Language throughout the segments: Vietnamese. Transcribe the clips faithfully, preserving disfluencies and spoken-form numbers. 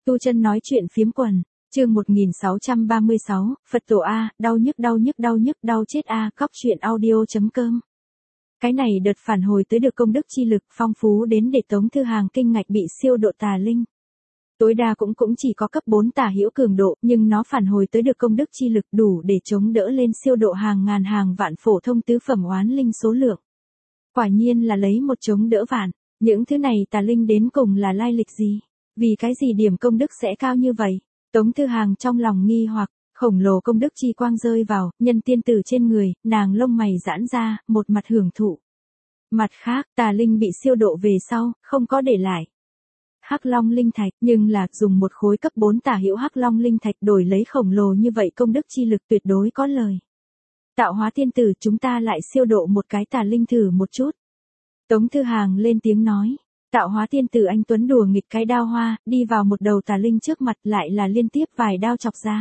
Tu Chân nói chuyện phiếm quần, chương một nghìn sáu trăm ba mươi sáu, Phật tổ A, đau nhức đau nhức đau nhức đau chết A, khóc chuyện audio.com. Cái này đợt phản hồi tới được công đức chi lực phong phú đến để Tống Thư Hàng kinh ngạch bị siêu độ tà linh. Tối đa cũng cũng chỉ có cấp bốn tà hữu cường độ, nhưng nó phản hồi tới được công đức chi lực đủ để chống đỡ lên siêu độ hàng ngàn hàng vạn phổ thông tứ phẩm oán linh số lượng. Quả nhiên là lấy một chống đỡ vạn, những thứ này tà linh đến cùng là lai lịch gì? Vì cái gì điểm công đức sẽ cao như vậy? Tống Thư Hàng trong lòng nghi hoặc, khổng lồ công đức chi quang rơi vào, nhân tiên tử trên người, nàng lông mày giãn ra, một mặt hưởng thụ. Mặt khác, tà linh bị siêu độ về sau, không có để lại Hắc Long linh thạch, nhưng là dùng một khối cấp bốn tà hữu Hắc Long linh thạch đổi lấy khổng lồ như vậy công đức chi lực tuyệt đối có lời. Tạo Hóa tiên tử, chúng ta lại siêu độ một cái tà linh thử một chút. Tống Thư Hàng lên tiếng nói. Tạo Hóa tiên tử anh tuấn đùa nghịch cái đao hoa, đi vào một đầu tà linh trước mặt, lại là liên tiếp vài đao chọc ra.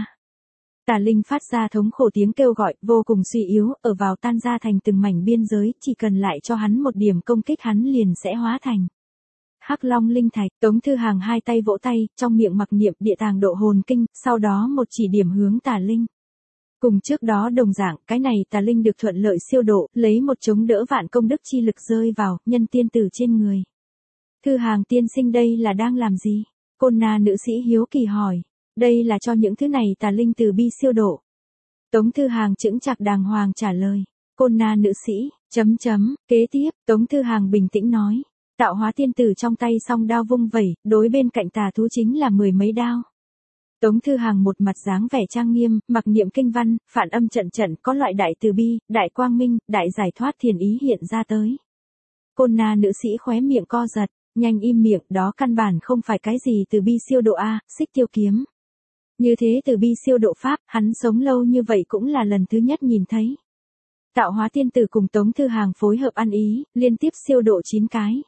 Tà linh phát ra thống khổ tiếng kêu gọi, vô cùng suy yếu, ở vào tan ra thành từng mảnh biên giới, chỉ cần lại cho hắn một điểm công kích hắn liền sẽ hóa thành Hắc Long linh thạch. Tống Thư Hàng hai tay vỗ tay, trong miệng mặc niệm địa tàng độ hồn kinh, sau đó một chỉ điểm hướng tà linh. Cùng trước đó đồng dạng, cái này tà linh được thuận lợi siêu độ, lấy một chống đỡ vạn công đức chi lực rơi vào nhân tiên tử trên người. Thư Hàng tiên sinh đây là đang làm gì? Côn na nữ sĩ hiếu kỳ hỏi. Đây là cho những thứ này tà linh từ bi siêu độ. Tống Thư Hàng chững chạc đàng hoàng trả lời. Côn na nữ sĩ, chấm chấm, kế tiếp, Tống Thư Hàng bình tĩnh nói. Tạo Hóa tiên tử trong tay song đao vung vẩy, đối bên cạnh tà thú chính là mười mấy đao. Tống Thư Hàng một mặt dáng vẻ trang nghiêm, mặc niệm kinh văn, phản âm trận trận, có loại đại từ bi, đại quang minh, đại giải thoát thiền ý hiện ra tới. Côn na nữ sĩ khóe miệng co giật, nhanh im miệng, đó căn bản không phải cái gì từ bi siêu độ A, xích tiêu kiếm. Như thế từ bi siêu độ pháp, hắn sống lâu như vậy cũng là lần thứ nhất nhìn thấy. Tạo Hóa tiên tử cùng Tống Thư Hàng phối hợp ăn ý, liên tiếp siêu độ chín cái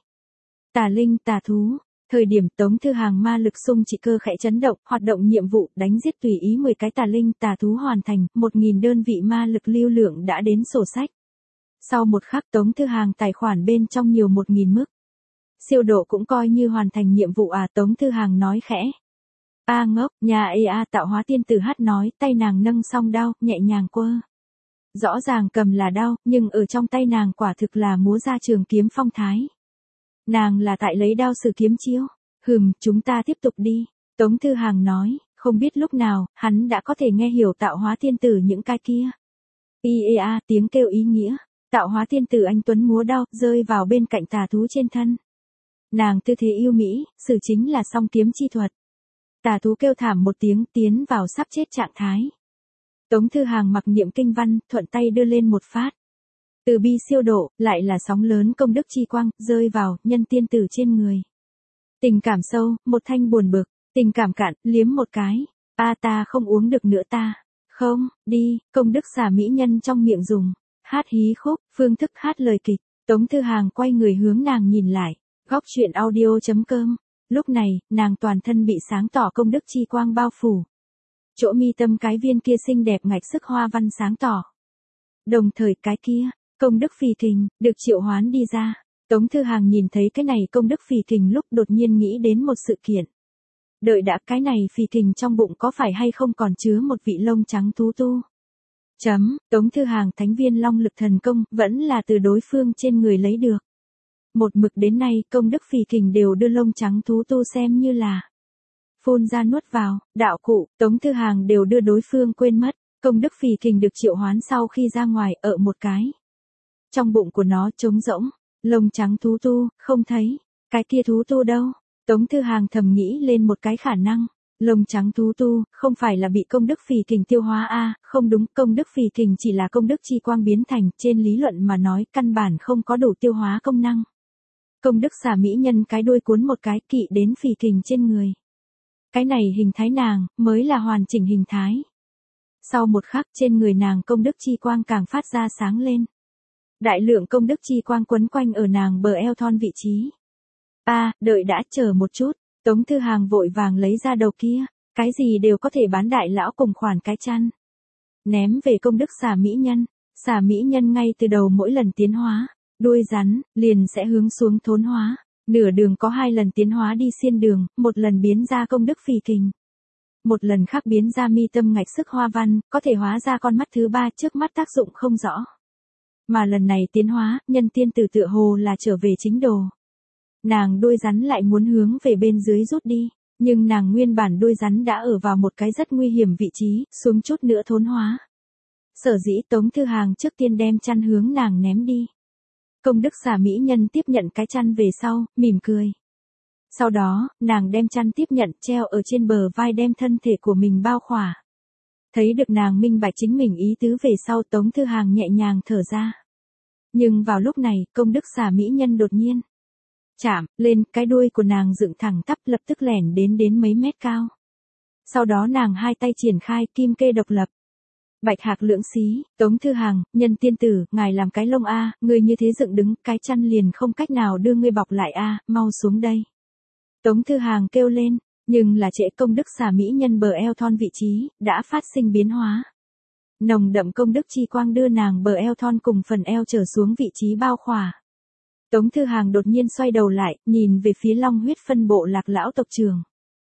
tà linh tà thú. Thời điểm Tống Thư Hàng ma lực xung trị cơ khẽ chấn động, hoạt động nhiệm vụ đánh giết tùy ý mười cái tà linh tà thú hoàn thành, một nghìn đơn vị ma lực lưu lượng đã đến sổ sách. Sau một khắc Tống Thư Hàng tài khoản bên trong nhiều một nghìn mức. Siêu độ cũng coi như hoàn thành nhiệm vụ à, Tống Thư Hàng nói khẽ. A ngốc, nhà ê a Tạo Hóa tiên tử hát nói, tay nàng nâng song đao, nhẹ nhàng quơ. Rõ ràng cầm là đao, nhưng ở trong tay nàng quả thực là múa ra trường kiếm phong thái. Nàng là tại lấy đao sử kiếm chiêu. Hừm, chúng ta tiếp tục đi. Tống Thư Hàng nói, không biết lúc nào, hắn đã có thể nghe hiểu Tạo Hóa tiên tử những cái kia. I e a tiếng kêu ý nghĩa. Tạo Hóa tiên tử anh tuấn múa đao, rơi vào bên cạnh tà thú trên thân. Nàng tư thế yêu mỹ, sử chính là song kiếm chi thuật. Tà thú kêu thảm một tiếng, tiến vào sắp chết trạng thái. Tống Thư Hàng mặc niệm kinh văn, thuận tay đưa lên một phát. Từ bi siêu độ, lại là sóng lớn công đức chi quang, rơi vào, nhân tiên tử trên người. Tình cảm sâu, một thanh buồn bực, tình cảm cạn, liếm một cái. A ta không uống được nữa ta. Không, đi, công đức xả mỹ nhân trong miệng dùng. Hát hí khúc, phương thức hát lời kịch. Tống Thư Hàng quay người hướng nàng nhìn lại. Góc chuyện audio.com. Lúc này, nàng toàn thân bị sáng tỏ công đức chi quang bao phủ. Chỗ mi tâm cái viên kia xinh đẹp ngạch sức hoa văn sáng tỏ. Đồng thời cái kia, công đức phì kình, được triệu hoán đi ra. Tống Thư Hàng nhìn thấy cái này công đức phì kình lúc đột nhiên nghĩ đến một sự kiện. Đợi đã, cái này phì kình trong bụng có phải hay không còn chứa một vị lông trắng thú tu? Chấm, Tống Thư Hàng thánh viên long lực thần công, vẫn là từ đối phương trên người lấy được. Một mực đến nay, công đức phì kình đều đưa lông trắng thú tu xem như là phun ra nuốt vào, đạo cụ, Tống Thư Hàng đều đưa đối phương quên mất. Công đức phì kình được triệu hoán sau khi ra ngoài, ở một cái. Trong bụng của nó trống rỗng, lông trắng thú tu, không thấy. Cái kia thú tu đâu? Tống Thư Hàng thầm nghĩ lên một cái khả năng. Lông trắng thú tu, không phải là bị công đức phì kình tiêu hóa a à, không đúng, công đức phì kình chỉ là công đức chi quang biến thành, trên lý luận mà nói, căn bản không có đủ tiêu hóa công năng. Công đức xả mỹ nhân cái đuôi cuốn một cái kỵ đến phì kình trên người. Cái này hình thái nàng, mới là hoàn chỉnh hình thái. Sau một khắc trên người nàng công đức chi quang càng phát ra sáng lên. Đại lượng công đức chi quang quấn quanh ở nàng bờ eo thon vị trí. A, à, đợi đã, chờ một chút. Tống Thư Hàng vội vàng lấy ra đầu kia. Cái gì đều có thể bán đại lão cùng khoản cái chăn. Ném về công đức xả mỹ nhân. Xả mỹ nhân ngay từ đầu mỗi lần tiến hóa. Đuôi rắn, liền sẽ hướng xuống thốn hóa. Nửa đường có hai lần tiến hóa đi xiên đường, một lần biến ra công đức phì kình. Một lần khác biến ra mi tâm ngạch sức hoa văn, có thể hóa ra con mắt thứ ba trước mắt tác dụng không rõ. Mà lần này tiến hóa, nhân tiên tử tựa hồ là trở về chính đồ. Nàng đuôi rắn lại muốn hướng về bên dưới rút đi, nhưng nàng nguyên bản đuôi rắn đã ở vào một cái rất nguy hiểm vị trí, xuống chút nữa thốn hóa. Sở dĩ Tống Thư Hàng trước tiên đem chăn hướng nàng ném đi. Công đức xà mỹ nhân tiếp nhận cái chăn về sau, mỉm cười. Sau đó, nàng đem chăn tiếp nhận treo ở trên bờ vai đem thân thể của mình bao khỏa. Thấy được nàng minh bạch chính mình ý tứ về sau Tống Thư Hàng nhẹ nhàng thở ra. Nhưng vào lúc này, công đức xà mỹ nhân đột nhiên chạm lên, cái đuôi của nàng dựng thẳng tắp lập tức lẻn đến đến mấy mét cao. Sau đó nàng hai tay triển khai kim kê độc lập. Bạch hạc lưỡng xí, Tống Thư Hàng, nhân tiên tử, ngài làm cái lông a, ngươi như thế dựng đứng, cái chăn liền không cách nào đưa ngươi bọc lại a, mau xuống đây. Tống Thư Hàng kêu lên, nhưng là trễ công đức xà mỹ nhân bờ eo thon vị trí, đã phát sinh biến hóa. Nồng đậm công đức chi quang đưa nàng bờ eo thon cùng phần eo trở xuống vị trí bao khỏa. Tống Thư Hàng đột nhiên xoay đầu lại, nhìn về phía long huyết phân bộ lạc lão tộc trưởng.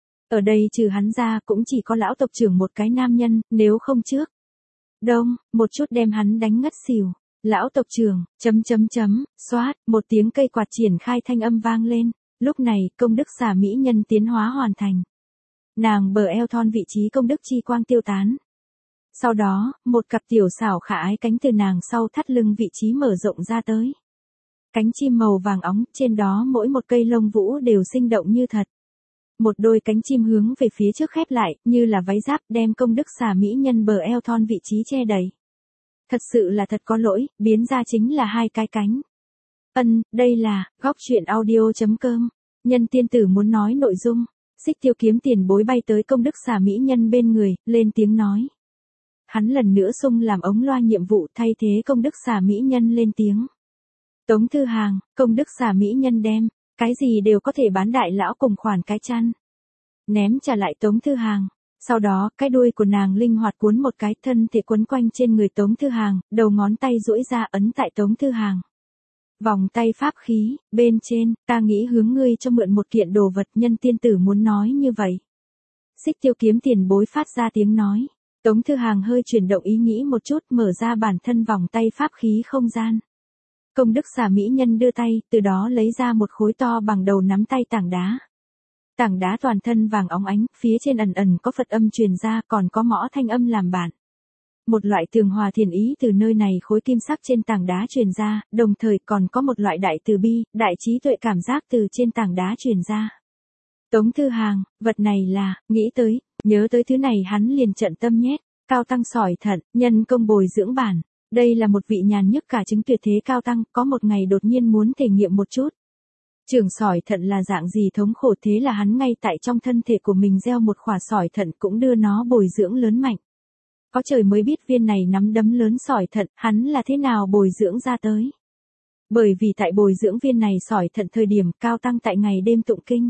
Ở đây trừ hắn ra cũng chỉ có lão tộc trưởng một cái nam nhân, nếu không trước. Đông, một chút đem hắn đánh ngất xỉu. Lão tộc trưởng, chấm chấm chấm, xoát, một tiếng cây quạt triển khai thanh âm vang lên. Lúc này, công đức xà mỹ nhân tiến hóa hoàn thành. Nàng bờ eo thon vị trí công đức chi quang tiêu tán. Sau đó, một cặp tiểu xảo khả ái cánh từ nàng sau thắt lưng vị trí mở rộng ra tới. Cánh chim màu vàng óng, trên đó mỗi một cây lông vũ đều sinh động như thật. Một đôi cánh chim hướng về phía trước khép lại, như là váy giáp đem công đức xà mỹ nhân bờ eo thon vị trí che đầy. Thật sự là thật có lỗi, biến ra chính là hai cái cánh. Ân, đây là, góc truyện audio chấm com. Nhân tiên tử muốn nói nội dung. Xích Tiêu kiếm tiền bối bay tới công đức xà mỹ nhân bên người, lên tiếng nói. Hắn lần nữa xung làm ống loa nhiệm vụ thay thế công đức xà mỹ nhân lên tiếng. Tống Thư Hàng, công đức xà mỹ nhân đem, cái gì đều có thể bán đại lão cùng khoản cái chăn. Ném trả lại Tống Thư Hàng. Sau đó, cái đuôi của nàng linh hoạt cuốn một cái thân thể quấn quanh trên người Tống Thư Hàng, đầu ngón tay duỗi ra ấn tại Tống Thư Hàng. Vòng tay pháp khí, bên trên, ta nghĩ hướng ngươi cho mượn một kiện đồ vật nhân tiên tử muốn nói như vậy. Xích Tiêu kiếm tiền bối phát ra tiếng nói. Tống Thư Hàng hơi chuyển động ý nghĩ một chút mở ra bản thân vòng tay pháp khí không gian. Công đức xà mỹ nhân đưa tay, từ đó lấy ra một khối to bằng đầu nắm tay tảng đá. Tảng đá toàn thân vàng óng ánh, phía trên ẩn ẩn có Phật âm truyền ra còn có mõ thanh âm làm bạn. Một loại tường hòa thiền ý từ nơi này khối kim sắc trên tảng đá truyền ra, đồng thời còn có một loại đại từ bi, đại trí tuệ cảm giác từ trên tảng đá truyền ra. Tống Thư Hàng, vật này là, nghĩ tới, nhớ tới thứ này hắn liền trận tâm nhét, cao tăng sỏi thận, nhân công bồi dưỡng bản. Đây là một vị nhàn nhức cả chứng tuyệt thế cao tăng, có một ngày đột nhiên muốn thể nghiệm một chút. Trường sỏi thận là dạng gì thống khổ thế là hắn ngay tại trong thân thể của mình gieo một khỏa sỏi thận cũng đưa nó bồi dưỡng lớn mạnh. Có trời mới biết viên này nắm đấm lớn sỏi thận, hắn là thế nào bồi dưỡng ra tới. Bởi vì tại bồi dưỡng viên này sỏi thận thời điểm cao tăng tại ngày đêm tụng kinh.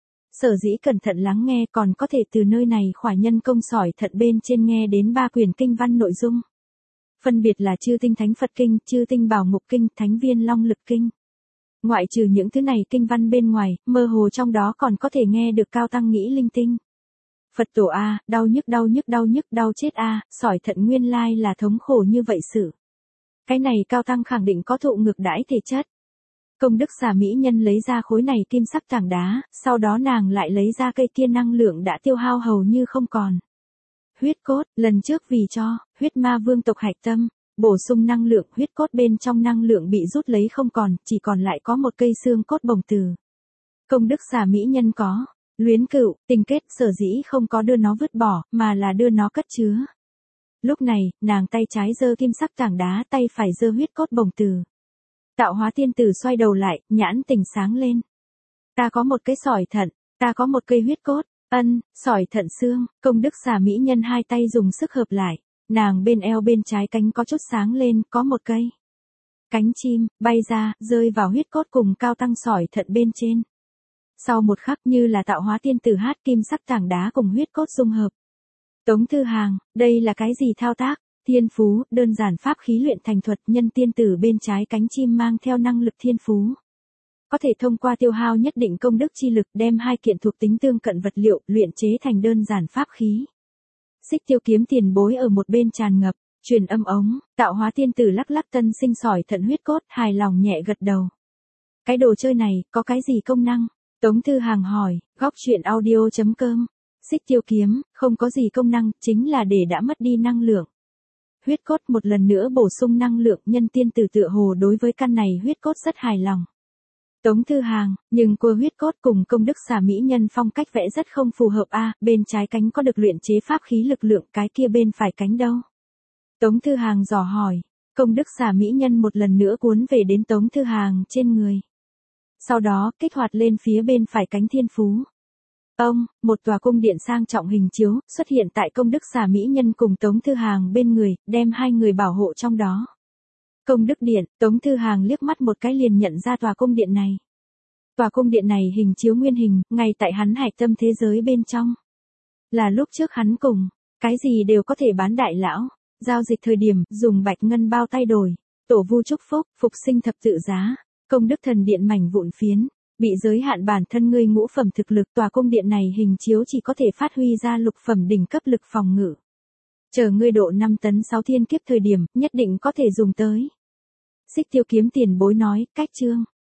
Sở dĩ cẩn thận lắng nghe còn có thể từ nơi này khỏa nhân công sỏi thận bên trên nghe đến ba quyển kinh văn nội dung. Phân biệt là Chư Tinh Thánh Phật Kinh, Chư Tinh Bảo Ngục Kinh, Thánh Viên Long Lực Kinh. Ngoại trừ những thứ này kinh văn bên ngoài, mơ hồ trong đó còn có thể nghe được cao tăng nghĩ linh tinh. Phật tổ a, đau nhức đau nhức đau nhức đau chết a, sỏi thận nguyên lai là thống khổ như vậy sự. Cái này cao tăng khẳng định có thụ ngược đãi thể chất. Công đức xà mỹ nhân lấy ra khối này kim sắc tảng đá, sau đó nàng lại lấy ra cây kia năng lượng đã tiêu hao hầu như không còn. Huyết cốt, lần trước vì cho, huyết ma vương tộc hạch tâm, bổ sung năng lượng, huyết cốt bên trong năng lượng bị rút lấy không còn, chỉ còn lại có một cây xương cốt bồng từ. Công đức xà mỹ nhân có, luyến cựu, tình kết, sở dĩ không có đưa nó vứt bỏ, mà là đưa nó cất chứa. Lúc này, nàng tay trái giơ kim sắc tảng đá, tay phải giơ huyết cốt bồng từ. Tạo hóa tiên tử xoay đầu lại, nhãn tình sáng lên. Ta có một cái sỏi thận, ta có một cây huyết cốt. Ân, sỏi thận xương, công đức xà mỹ nhân hai tay dùng sức hợp lại, nàng bên eo bên trái cánh có chút sáng lên, có một cây. Cánh chim, bay ra, rơi vào huyết cốt cùng cao tăng sỏi thận bên trên. Sau một khắc như là tạo hóa tiên tử hát kim sắc tảng đá cùng huyết cốt dung hợp. Tống Thư Hàng, đây là cái gì thao tác? Thiên phú, đơn giản pháp khí luyện thành thuật nhân tiên tử bên trái cánh chim mang theo năng lực thiên phú. có thể thông qua tiêu hao nhất định công đức chi lực đem hai kiện thuộc tính tương cận vật liệu luyện chế thành đơn giản pháp khí. Xích Tiêu kiếm tiền bối ở một bên tràn ngập, truyền âm ống, Tạo Hóa tiên tử lắc lắc tân sinh sỏi thận huyết cốt, hài lòng nhẹ gật đầu. Cái đồ chơi này, có cái gì công năng? Tống Thư Hàng hỏi, góc chuyện audio chấm com. Xích Tiêu kiếm, không có gì công năng, chính là để đã mất đi năng lượng. Huyết cốt một lần nữa bổ sung năng lượng, nhân tiên tử tựa hồ đối với căn này huyết cốt rất hài lòng. Tống Thư Hàng, nhưng cô huyết cốt cùng công đức xà mỹ nhân phong cách vẽ rất không phù hợp a, bên trái cánh có được luyện chế pháp khí lực lượng, cái kia bên phải cánh đâu? Tống Thư Hàng dò hỏi, công đức xà mỹ nhân một lần nữa cuốn về đến Tống Thư Hàng trên người. Sau đó, kích hoạt lên phía bên phải cánh thiên phú. Ông, một tòa cung điện sang trọng hình chiếu, xuất hiện tại công đức xà mỹ nhân cùng Tống Thư Hàng bên người, đem hai người bảo hộ trong đó. Công đức điện, Tống Thư Hàng liếc mắt một cái liền nhận ra tòa cung điện này. Tòa cung điện này hình chiếu nguyên hình, ngay tại hắn hạch tâm thế giới bên trong. Là lúc trước hắn cùng, cái gì đều có thể bán đại lão, giao dịch thời điểm, dùng bạch ngân bao tay đổi, tổ vu chúc phúc, phục sinh thập tự giá, công đức thần điện mảnh vụn phiến, bị giới hạn bản thân ngươi ngũ phẩm thực lực. Tòa cung điện này hình chiếu chỉ có thể phát huy ra lục phẩm đỉnh cấp lực phòng ngự. Chờ ngươi độ năm tấn sáu thiên kiếp thời điểm, nhất định có thể dùng tới. Xích Tiêu kiếm tiền bối nói, cách chương.